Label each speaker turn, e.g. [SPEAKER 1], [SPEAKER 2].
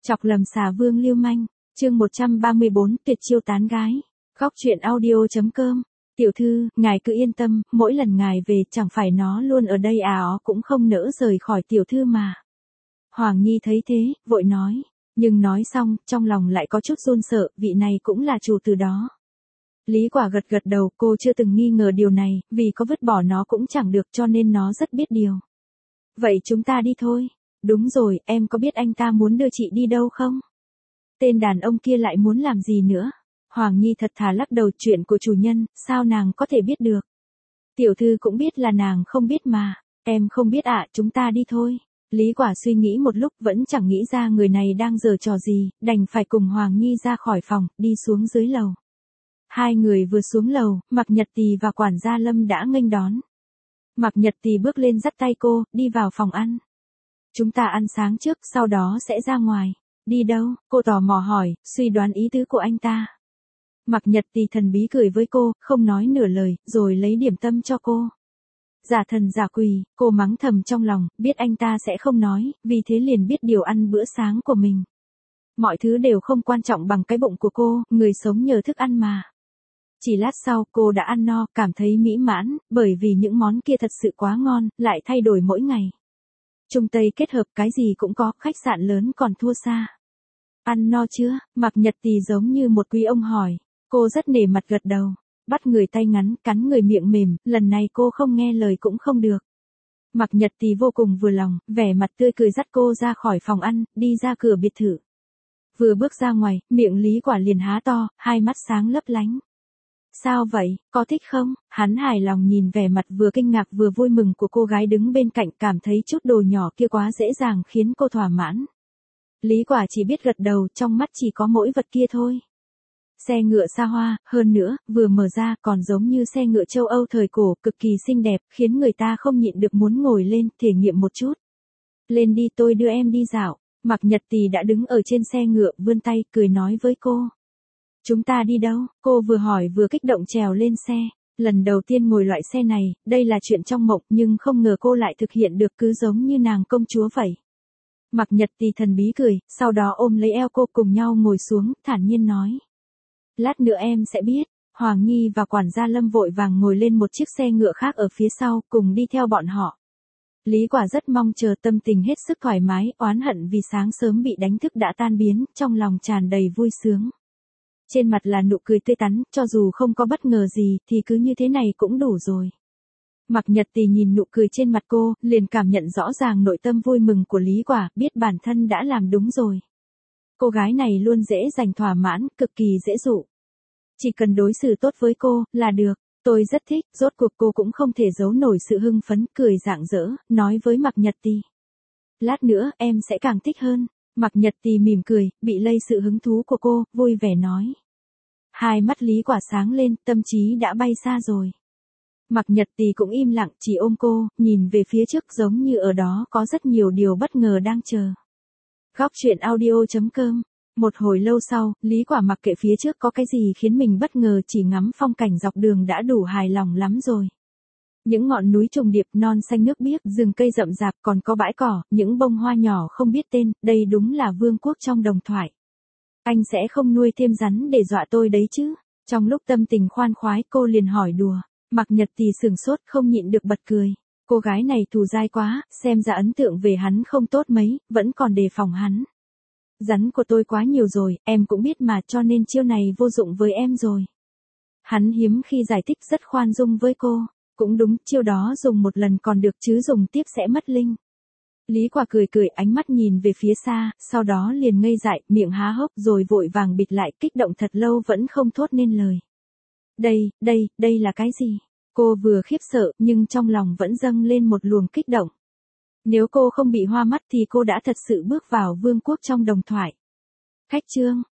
[SPEAKER 1] Chọc lầm xà vương lưu manh, chương 134, tuyệt chiêu tán gái. Góc truyện audio.com. Tiểu thư, ngài cứ yên tâm, mỗi lần ngài về chẳng phải nó luôn ở đây à, ó cũng không nỡ rời khỏi tiểu thư mà. Hoàng Nhi thấy thế, vội nói, nhưng nói xong, trong lòng lại có chút run sợ, vị này cũng là chủ từ đó. Lý Quả gật gật đầu, cô chưa từng nghi ngờ điều này, vì có vứt bỏ nó cũng chẳng được cho nên nó rất biết điều. Vậy chúng ta đi thôi. Đúng rồi, em có biết anh ta muốn đưa chị đi đâu không? Tên đàn ông kia lại muốn làm gì nữa? Hoàng Nhi thật thà lắc đầu, chuyện của chủ nhân, sao nàng có thể biết được? Tiểu thư cũng biết là nàng không biết mà. Em không biết ạ, chúng ta đi thôi. Lý Quả suy nghĩ một lúc vẫn chẳng nghĩ ra người này đang giở trò gì, đành phải cùng Hoàng Nhi ra khỏi phòng, đi xuống dưới lầu. Hai người vừa xuống lầu, Mạc Nhật Tì và quản gia Lâm đã nghênh đón. Mạc Nhật Tì bước lên dắt tay cô, đi vào phòng ăn. Chúng ta ăn sáng trước, sau đó sẽ ra ngoài. Đi đâu? Cô tò mò hỏi, suy đoán ý tứ của anh ta. Mạc Nhật Tì thần bí cười với cô, không nói nửa lời, rồi lấy điểm tâm cho cô. Giả thần giả quỷ, cô mắng thầm trong lòng, biết anh ta sẽ không nói, vì thế liền biết điều ăn bữa sáng của mình. Mọi thứ đều không quan trọng bằng cái bụng của cô, người sống nhờ thức ăn mà. Chỉ lát sau, cô đã ăn no, cảm thấy mỹ mãn, bởi vì những món kia thật sự quá ngon, lại thay đổi mỗi ngày. Trung Tây kết hợp cái gì cũng có, khách sạn lớn còn thua xa. Ăn no chưa? Mạc Nhật Tì giống như một quý ông hỏi. Cô rất nể mặt gật đầu. Bắt người tay ngắn, cắn người miệng mềm, lần này cô không nghe lời cũng không được. Mạc Nhật Tì vô cùng vừa lòng, vẻ mặt tươi cười dắt cô ra khỏi phòng ăn, đi ra cửa biệt thự. Vừa bước ra ngoài, miệng Lý Quả liền há to, hai mắt sáng lấp lánh. Sao vậy, có thích không? Hắn hài lòng nhìn vẻ mặt vừa kinh ngạc vừa vui mừng của cô gái đứng bên cạnh, cảm thấy chút đồ nhỏ kia quá dễ dàng khiến cô thỏa mãn. Lý Quả chỉ biết gật đầu, trong mắt chỉ có mỗi vật kia thôi. Xe ngựa xa hoa, hơn nữa, vừa mở ra còn giống như xe ngựa châu Âu thời cổ, cực kỳ xinh đẹp, khiến người ta không nhịn được muốn ngồi lên, thể nghiệm một chút. Lên đi, tôi đưa em đi dạo. Mạc Nhật Tì đã đứng ở trên xe ngựa, vươn tay, cười nói với cô. Chúng ta đi đâu? Cô vừa hỏi vừa kích động trèo lên xe. Lần đầu tiên ngồi loại xe này, đây là chuyện trong mộng, nhưng không ngờ cô lại thực hiện được, cứ giống như nàng công chúa vậy. Mạc Nhật Tì thần bí cười, sau đó ôm lấy eo cô cùng nhau ngồi xuống, thản nhiên nói. Lát nữa em sẽ biết. Hoàng Nhi và quản gia Lâm vội vàng ngồi lên một chiếc xe ngựa khác ở phía sau, cùng đi theo bọn họ. Lý Quả rất mong chờ, tâm tình hết sức thoải mái, oán hận vì sáng sớm bị đánh thức đã tan biến, trong lòng tràn đầy vui sướng. Trên mặt là nụ cười tươi tắn, cho dù không có bất ngờ gì thì cứ như thế này cũng đủ rồi. Mạc Nhật Tì nhìn nụ cười trên mặt cô, liền cảm nhận rõ ràng nội tâm vui mừng của Lý Quả, biết bản thân đã làm đúng rồi. Cô gái này luôn dễ dành thỏa mãn, cực kỳ dễ dụ. Chỉ cần đối xử tốt với cô, là được. Tôi rất thích, rốt cuộc cô cũng không thể giấu nổi sự hưng phấn, cười rạng rỡ, nói với Mạc Nhật Tì. Lát nữa, em sẽ càng thích hơn. Mạc Nhật Tì mỉm cười, bị lây sự hứng thú của cô, vui vẻ nói. Hai mắt Lý Quả sáng lên, tâm trí đã bay xa rồi. Mạc Nhật Tì cũng im lặng, chỉ ôm cô, nhìn về phía trước giống như ở đó có rất nhiều điều bất ngờ đang chờ. Góc truyện audio.com. Một hồi lâu sau, Lý Quả mặc kệ phía trước có cái gì khiến mình bất ngờ, chỉ ngắm phong cảnh dọc đường đã đủ hài lòng lắm rồi. Những ngọn núi trùng điệp, non xanh nước biếc, rừng cây rậm rạp, còn có bãi cỏ, những bông hoa nhỏ không biết tên, đây đúng là vương quốc trong đồng thoại. Anh sẽ không nuôi thêm rắn để dọa tôi đấy chứ? Trong lúc tâm tình khoan khoái, cô liền hỏi đùa. Mạc Nhật Tì sửng sốt, không nhịn được bật cười. Cô gái này thù dai quá, xem ra ấn tượng về hắn không tốt mấy, vẫn còn đề phòng hắn. Rắn của tôi quá nhiều rồi, em cũng biết mà, cho nên chiêu này vô dụng với em rồi. Hắn hiếm khi giải thích, rất khoan dung với cô. Cũng đúng, chiêu đó dùng một lần còn được chứ dùng tiếp sẽ mất linh. Lý Quả cười cười, ánh mắt nhìn về phía xa, sau đó liền ngây dại, miệng há hốc rồi vội vàng bịt lại, kích động thật lâu vẫn không thốt nên lời. Đây là cái gì? Cô vừa khiếp sợ, nhưng trong lòng vẫn dâng lên một luồng kích động. Nếu cô không bị hoa mắt thì cô đã thật sự bước vào vương quốc trong đồng thoại. Khách trương,